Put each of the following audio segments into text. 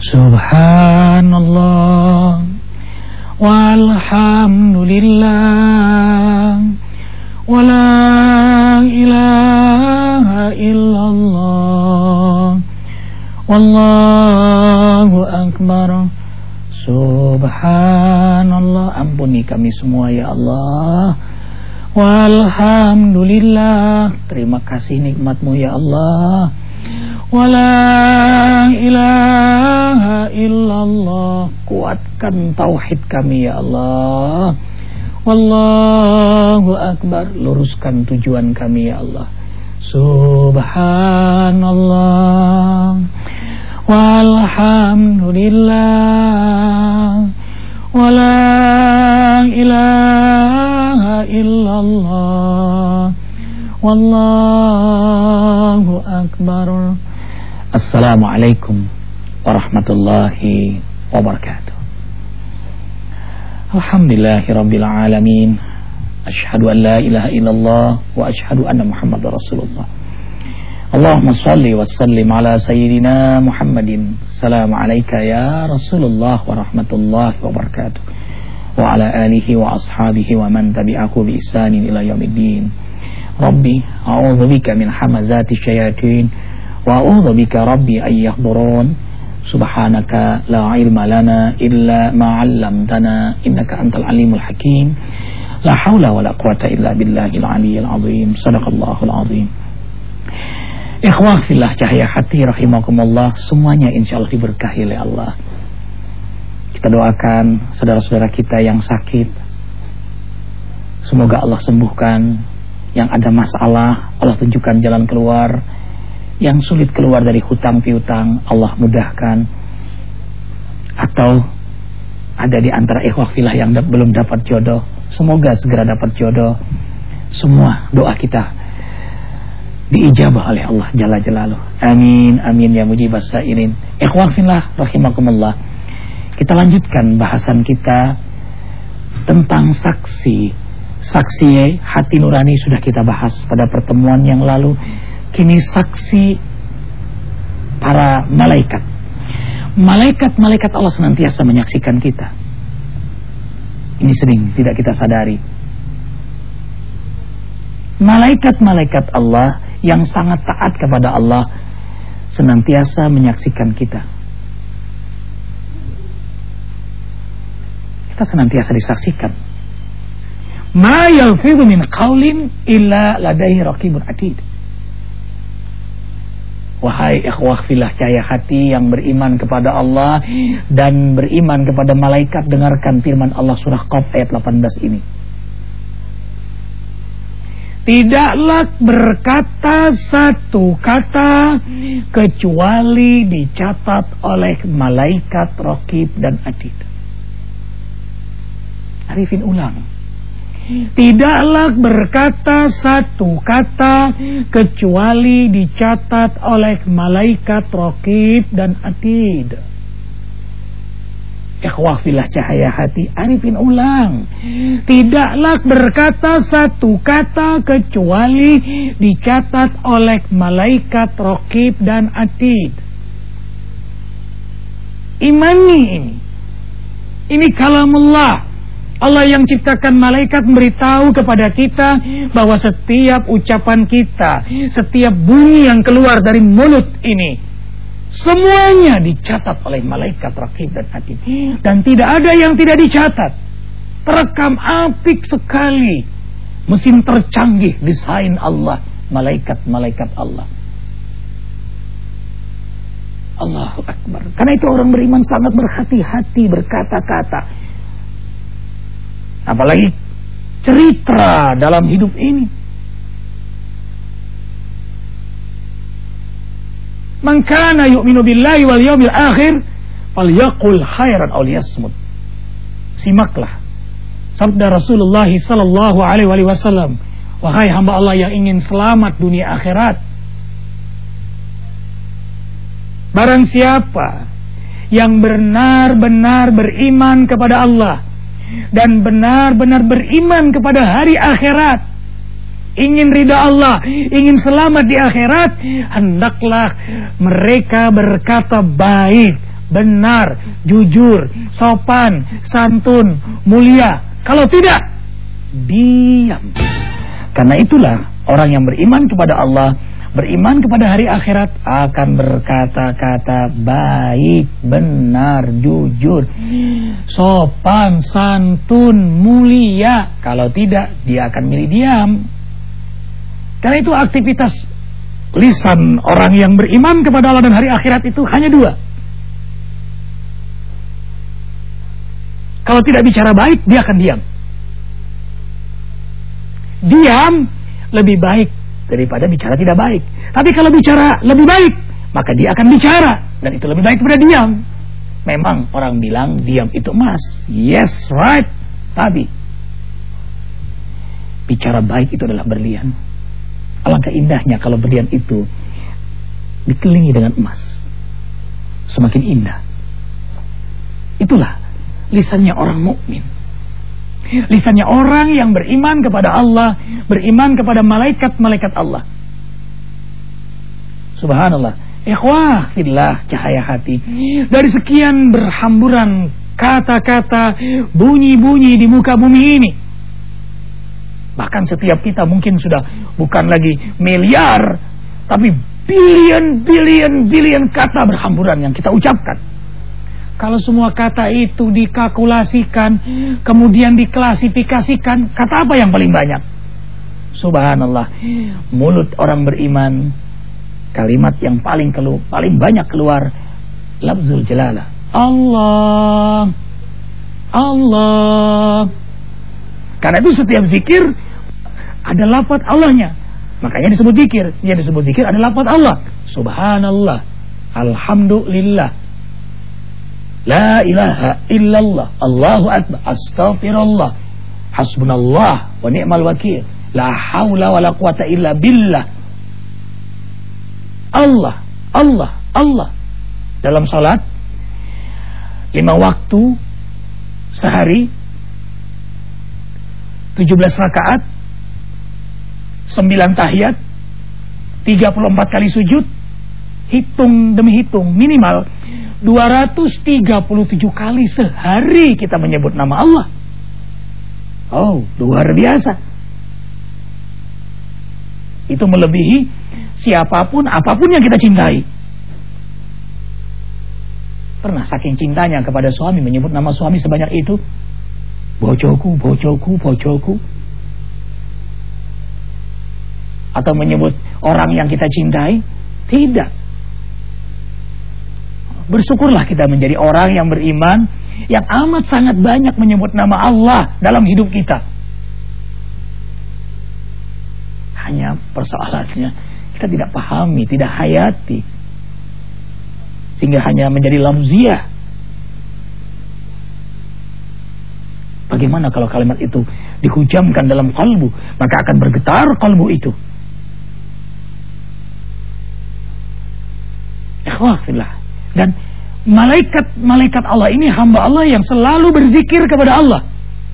Subhanallah walhamdulillah wala ilaha illallah wallahu akbar. Subhanallah, ampuni kami semua ya Allah. Walhamdulillah, terima kasih nikmat-Mu ya Allah. Wala ilaha illallah, kuatkan tauhid kami ya Allah. Wallahu akbar, luruskan tujuan kami ya Allah. Subhanallah walhamdulillah wala ilaha illallah wallahu akbar. Assalamualaikum warahmatullahi wabarakatuh. Alhamdulillahirabbil alamin. Asyhadu an la ilaha illallah wa asyhadu anna Muhammadar Rasulullah. Allahumma salli wa sallim ala sayyidina Muhammadin. Assalamu alayka ya Rasulullah wa rahmatullahi wa barakatuh. Wa ala alihi wa ashabihi wa man tabi'ahu bi ihsanin ila yaumiddin. Rabbi a'udzu bika min hamazati syayatin wa a'udzu bika rabbi ay yahdurun. Subhanaka la ilma lana illa ma 'allamtana innaka antal alimul hakim. La haula wa la quwata illa billahil aliyyil azim. Shadaqallahul azim. Ikhwah fillah cahaya hati rahimakumullah, semuanya insyaallah diberkahi oleh Allah. Kita doakan saudara-saudara kita yang sakit, semoga Allah sembuhkan. Yang ada masalah, Allah tunjukkan jalan keluar. Yang sulit keluar dari hutang piutang, Allah mudahkan. Atau ada di antara ikhwah fillah yang belum dapat jodoh, semoga segera dapat jodoh. Semua doa kita diijabah oleh Allah Jalla Jalaluh. Amin amin ya mujibas sa'irin. Ikhwan fillah rahimakumullah. Kita lanjutkan bahasan kita tentang saksi. Saksi hati nurani sudah kita bahas pada pertemuan yang lalu. Kini saksi para malaikat. Malaikat-malaikat Allah senantiasa menyaksikan kita. Ini sering tidak kita sadari. Malaikat-malaikat Allah yang sangat taat kepada Allah senantiasa menyaksikan kita. Kita senantiasa disaksikan. Ma yalfidhu min qaulin illa ladaihi raqibun atid. Wahai ikhwah fillah cahaya hati yang beriman kepada Allah dan beriman kepada malaikat, dengarkan firman Allah surah Qaf ayat 18 ini. Tidaklah berkata satu kata kecuali dicatat oleh malaikat raqib dan atid. Arifin ulang. Tidaklah berkata satu kata kecuali dicatat oleh malaikat raqib dan atid. Ikhwah fillah cahaya hati, arifin ulang. Tidaklah berkata satu kata kecuali dicatat oleh malaikat raqib dan atid. Imani ini. Ini kalamullah. Allah yang ciptakan malaikat memberitahu kepada kita bahwa setiap ucapan kita, setiap bunyi yang keluar dari mulut ini, semuanya dicatat oleh malaikat raqib dan atid. Dan tidak ada yang tidak dicatat. Terekam apik sekali. Mesin tercanggih desain Allah, malaikat-malaikat Allah. Allahu Akbar. Karena itu orang beriman sangat berhati-hati berkata-kata. Apalagi cerita dalam hidup ini. Man kana yu'minu billahi wal yawmil akhir falyaqul khairan aw liyasmut. Simaklah sabda Rasulullah sallallahu alaihi wasallam, wahai hamba Allah yang ingin selamat dunia akhirat, barang siapa yang benar-benar beriman kepada Allah dan benar-benar beriman kepada hari akhirat, ingin ridha Allah, ingin selamat di akhirat, hendaklah mereka berkata baik, benar, jujur, sopan, santun, mulia. Kalau tidak, diam. Karena itulah orang yang beriman kepada Allah, beriman kepada hari akhirat, akan berkata-kata baik, benar, jujur, sopan, santun, mulia. Kalau tidak, dia akan milih diam. Karena itu aktivitas lisan orang yang beriman kepada Allah dan hari akhirat itu hanya dua. Kalau tidak bicara baik, dia akan diam. Diam lebih baik daripada bicara tidak baik. Tapi kalau bicara lebih baik, maka dia akan bicara, dan itu lebih baik daripada diam. Memang orang bilang diam itu emas. Yes, right. Tapi bicara baik itu adalah berlian. Alangkah indahnya kalau berlian itu dikelilingi dengan emas. Semakin indah. Itulah lisannya orang mukmin. Lisannya orang yang beriman kepada Allah, beriman kepada malaikat-malaikat Allah. Subhanallah. Ikhwah fillah, cahaya hati. Dari sekian berhamburan kata-kata, bunyi-bunyi di muka bumi ini, bahkan setiap kita mungkin sudah bukan lagi miliar, tapi bilion kata berhamburan yang kita ucapkan. Kalau semua kata itu dikalkulasikan, kemudian diklasifikasikan, kata apa yang paling banyak? Subhanallah. Mulut orang beriman, kalimat yang paling banyak keluar, lafzul jalalah. Allah. Allah. Karena itu setiap zikir ada lafaz Allahnya. Makanya disebut zikir. Yang disebut zikir ada lafaz Allah. Subhanallah. Alhamdulillah. La ilaha illallah. Allahu akbar. Astaghfirullah. Hasbunallah wa ni'mal wakil. La haula wa la quwata illa billah. Allah, Allah, Allah. Dalam salat 5 waktu sehari, 17 rakaat, 9 tahiyat, 34 kali sujud, hitung demi hitung, minimal 237 kali sehari kita menyebut nama Allah. Oh, luar biasa. Itu melebihi siapapun, apapun yang kita cintai. Pernah saking cintanya kepada suami menyebut nama suami sebanyak itu? Bojoku, bojoku, bojoku. Atau menyebut orang yang kita cintai? Tidak. Bersyukurlah kita menjadi orang yang beriman, yang amat sangat banyak menyebut nama Allah dalam hidup kita. Hanya persoalannya kita tidak pahami, tidak hayati, sehingga hanya menjadi lamziah. Bagaimana kalau kalimat itu dihujamkan dalam kalbu? Maka akan bergetar kalbu itu. Ikhwafillah. Dan malaikat Allah ini hamba Allah yang selalu berzikir kepada Allah,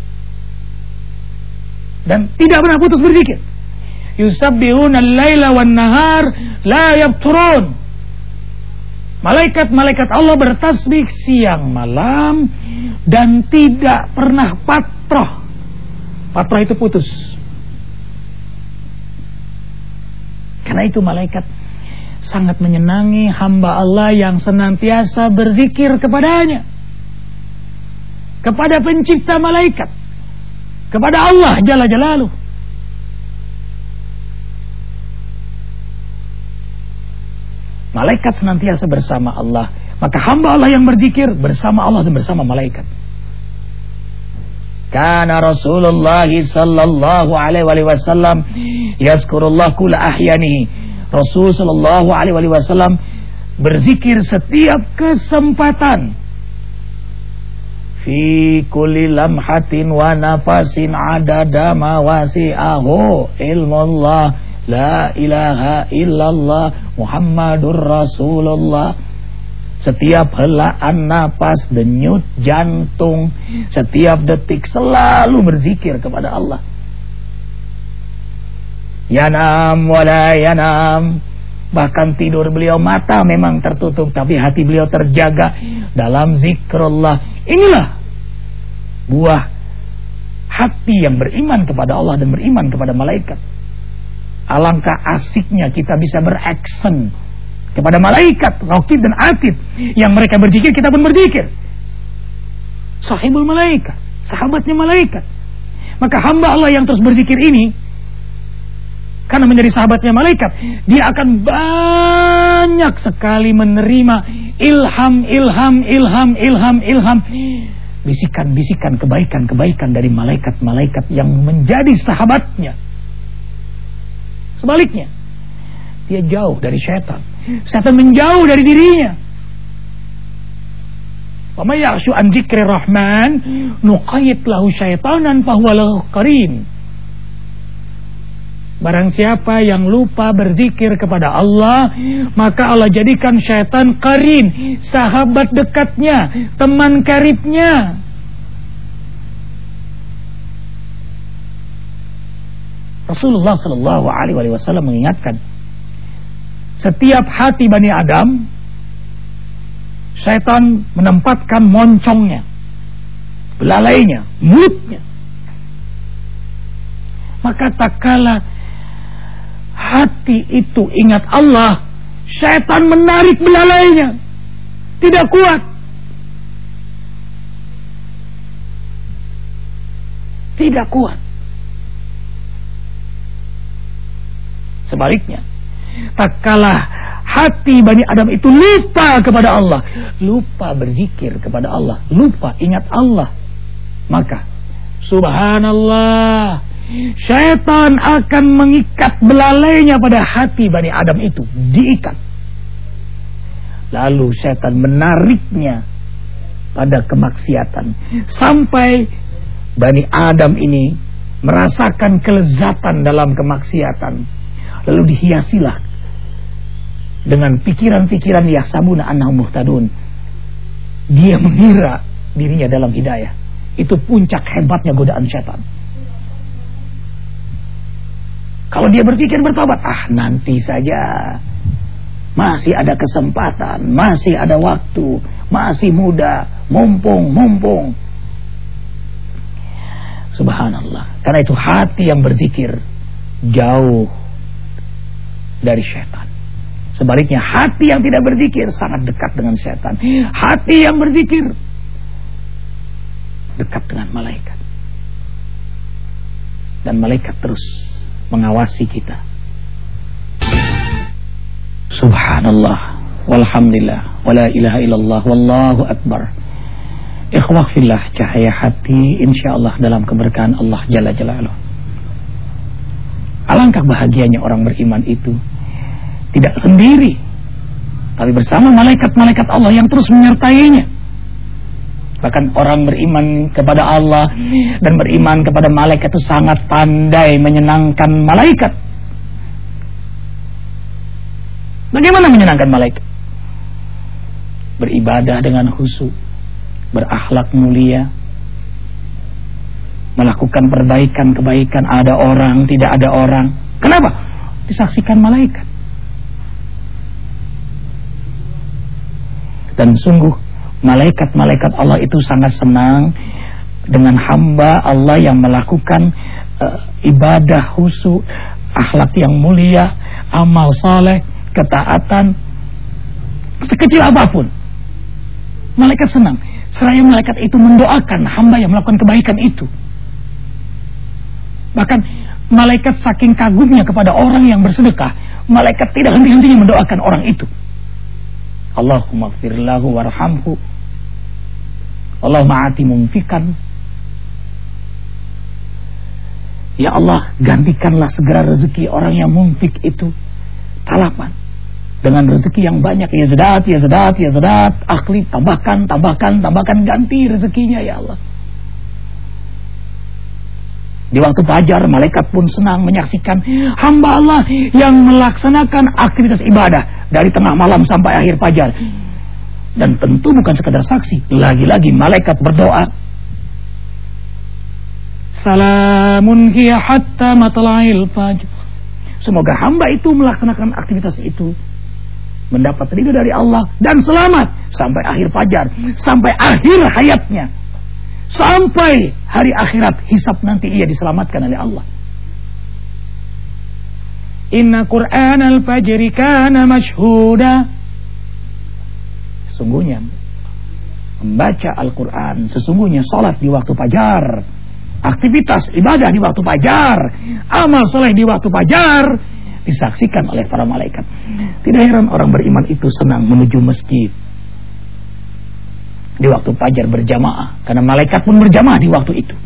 dan tidak pernah putus berzikir. Yusabbihuna al-laila wan nahar la yafturun. Malaikat Allah bertasbih siang malam dan tidak pernah patroh. Patroh itu putus. Karena itu malaikat sangat menyenangi hamba Allah yang senantiasa berzikir kepadanya, kepada pencipta malaikat, kepada Allah Jalla Jalaluh. Malaikat senantiasa bersama Allah, maka hamba Allah yang berzikir bersama Allah dan bersama malaikat. Kana Rasulullah sallallahu alaihi wasallam yazkurullah kulla ahyanihi. Rasul sallallahu alaihi wasallam berzikir setiap kesempatan. Fi kulli lamhatin wa nafasin adada ma wasi'ahu ilmullah la ilaha illallah Muhammadur Rasulullah. Setiap helaan nafas, denyut jantung, setiap detik selalu berzikir kepada Allah. Yanam wala yanam. Bahkan tidur beliau mata memang tertutup, tapi hati beliau terjaga. dalam zikrullah. Inilah buah hati yang beriman kepada Allah dan beriman kepada malaikat. Alangkah asiknya kita bisa beraksen kepada malaikat, raqib dan atid. Yang mereka berzikir, kita pun berzikir. Sahibul malaikat, sahabatnya malaikat. Maka hamba Allah yang terus berzikir ini, karena menjadi sahabatnya malaikat, dia akan banyak sekali menerima ilham, bisikan-bisikan kebaikan-kebaikan dari malaikat-malaikat yang menjadi sahabatnya. Sebaliknya, dia jauh dari syaitan. Syaitan menjauh dari dirinya. Wa may ya'shu an dzikri rahman nuqayyid lahu syaitanan fahuwa lahu qarin. Barang siapa yang lupa berzikir kepada Allah, maka Allah jadikan syaitan qarin, sahabat dekatnya, teman karibnya. Rasulullah sallallahu alaihi wasallam mengingatkan, setiap hati Bani Adam, syaitan menempatkan moncongnya, belalainya, mulutnya. Maka tak kala hati itu ingat Allah, syaitan menarik belalainya, tidak kuat. Tidak kuat. Sebaliknya, tak kalah hati Bani Adam itu lupa kepada Allah, lupa berzikir kepada Allah, lupa ingat Allah, maka subhanallah, syaitan akan mengikat belalainya pada hati Bani Adam itu, diikat. Lalu syaitan menariknya pada kemaksiatan, sampai Bani Adam ini merasakan kelezatan dalam kemaksiatan. Lalu dihiasilah dengan pikiran-pikiran yahsabuna annahum muhtadun. Dia mengira dirinya dalam hidayah. Itu puncak hebatnya godaan syaitan. Kalau dia berpikir bertobat, nanti saja, masih ada kesempatan, masih ada waktu, masih muda, mumpung. Subhanallah. Karena itu hati yang berzikir jauh dari syaitan. Sebaliknya, hati yang tidak berzikir sangat dekat dengan syaitan. Hati yang berzikir dekat dengan malaikat. Dan malaikat terus mengawasi kita. Subhanallah, walhamdulillah, wala ilaha illallah, wallahu akbar. Ikhwah fillah, cahaya hati insyaallah dalam keberkahan Allah Jalla Jalaluh. Alangkah bahagianya orang beriman itu tidak sendiri, tapi bersama malaikat-malaikat Allah yang terus menyertainya. Bahkan orang beriman kepada Allah dan beriman kepada malaikat itu sangat pandai menyenangkan malaikat. Bagaimana menyenangkan malaikat? Beribadah dengan khusyuk, berakhlak mulia, melakukan perbaikan-kebaikan, ada orang, tidak ada orang. Kenapa? Disaksikan malaikat. Dan sungguh malaikat-malaikat Allah itu sangat senang dengan hamba Allah yang melakukan ibadah khusyuk, akhlak yang mulia, amal saleh, ketaatan, sekecil apapun. Malaikat senang. Seraya malaikat itu mendoakan hamba yang melakukan kebaikan itu. Bahkan malaikat saking kagumnya kepada orang yang bersedekah, malaikat tidak henti-hentinya mendoakan orang itu. Allahumma ighfir lahu warhamhu, Allahumma ati mumfikan. Ya Allah, gantikanlah segera rezeki orang yang mumfik itu talapan dengan rezeki yang banyak. Ya zadat, akhli, tambahkan, ganti rezekinya ya Allah. Di waktu fajar, malaikat pun senang menyaksikan hamba Allah yang melaksanakan aktivitas ibadah dari tengah malam sampai akhir fajar. Dan tentu bukan sekadar saksi, lagi-lagi malaikat berdoa, salamun hiya hatta matla'il fajr. Semoga hamba itu melaksanakan aktivitas itu mendapat ridho dari Allah dan selamat sampai akhir fajar, sampai akhir hayatnya, sampai hari akhirat hisab nanti ia diselamatkan oleh Allah. Inna Qur'anal fajri kana mashhuda. Sesungguhnya membaca Al-Quran, sesungguhnya salat di waktu fajar, aktivitas ibadah di waktu fajar, amal soleh di waktu fajar disaksikan oleh para malaikat. Tidak heran orang beriman itu senang menuju masjid di waktu fajar berjamaah, karena malaikat pun berjamaah di waktu itu.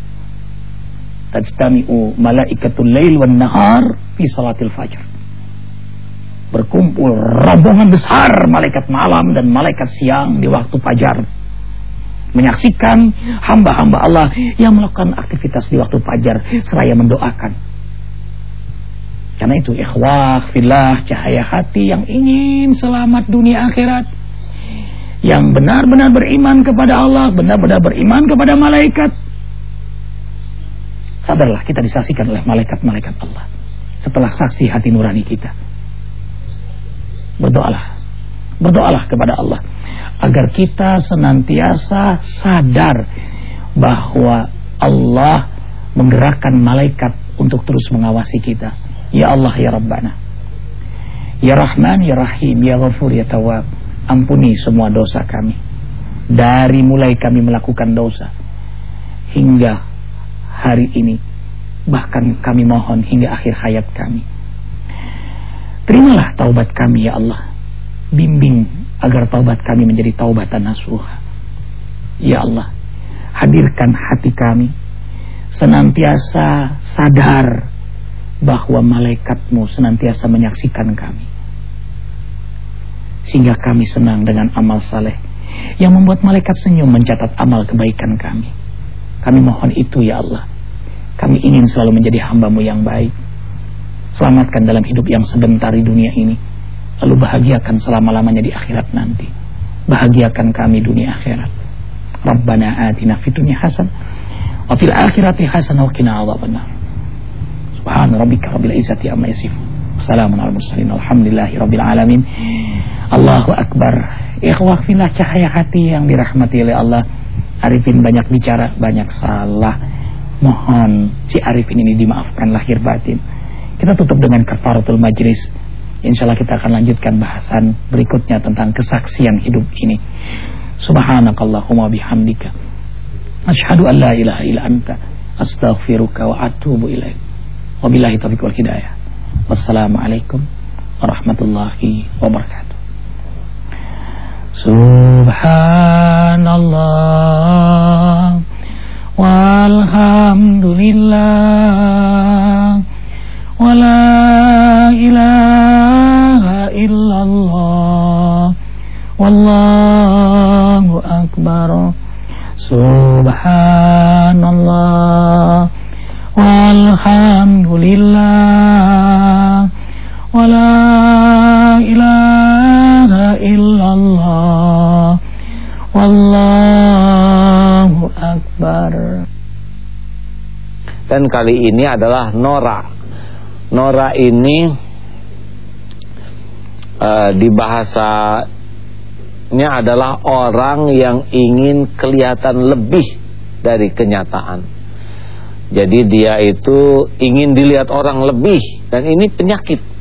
Tajtami'u malaikatul lail wan nahar fi salatil fajar. Berkumpul rombongan besar malaikat malam dan malaikat siang di waktu fajar, menyaksikan hamba-hamba Allah yang melakukan aktivitas di waktu fajar seraya mendoakan. Karena itu ikhwah fillah, cahaya hati yang ingin selamat dunia akhirat, yang benar-benar beriman kepada Allah, benar-benar beriman kepada malaikat, sadarlah kita disaksikan oleh malaikat-malaikat Allah. Setelah saksi hati nurani kita, berdoalah kepada Allah agar kita senantiasa sadar bahwa Allah menggerakkan malaikat untuk terus mengawasi kita. Ya Allah ya Rabbana, ya Rahman ya Rahim, ya Ghafur ya Tawwab, ampuni semua dosa kami, dari mulai kami melakukan dosa hingga hari ini, bahkan kami mohon hingga akhir hayat kami. Terimalah taubat kami ya Allah, bimbing agar taubat kami menjadi taubatan nasuha. Ya Allah, hadirkan hati kami senantiasa sadar bahwa malaikat-Mu senantiasa menyaksikan kami, sehingga kami senang dengan amal saleh yang membuat malaikat senyum mencatat amal kebaikan kami. Kami mohon itu ya Allah. Kami ingin selalu menjadi hamba-Mu yang baik. Selamatkan dalam hidup yang sebentar di dunia ini, lalu bahagiakan selama-lamanya di akhirat nanti. Bahagiakan kami dunia akhirat. Rabbana atina fid dunya hasanah wa fil akhirati hasanah wa qina adzabannar. Subhana rabbika rabbil izzati amma yasifun. Wassalamun alal mursalin. Alhamdulillahi rabbil alamin. Allahu akbar. Ikhwah fillah, cahaya hati yang dirahmati oleh Allah. Arifin banyak bicara, banyak salah. Mohon si Arifin ini dimaafkan lahir batin. Kita tutup dengan kafaratul majlis. Insyaallah kita akan lanjutkan bahasan berikutnya tentang kesaksian hidup ini. Subhanakallahumma bihamdika asyhadu an la ilaha illa anta astaghfiruka wa atubu ilaik. Wabillahi taufiq wal hidayah. Wassalamualaikum warahmatullahi wabarakatuh. Subhanallah walhamdulillah wala ilaha illallah wallahu akbar. Subhanallah walhamdulillah wala ilaha illallah wallahu akbar. Dan kali ini adalah Nora. Nora ini di bahasanya adalah orang yang ingin kelihatan lebih dari kenyataan. Jadi dia itu ingin dilihat orang lebih, dan ini penyakit.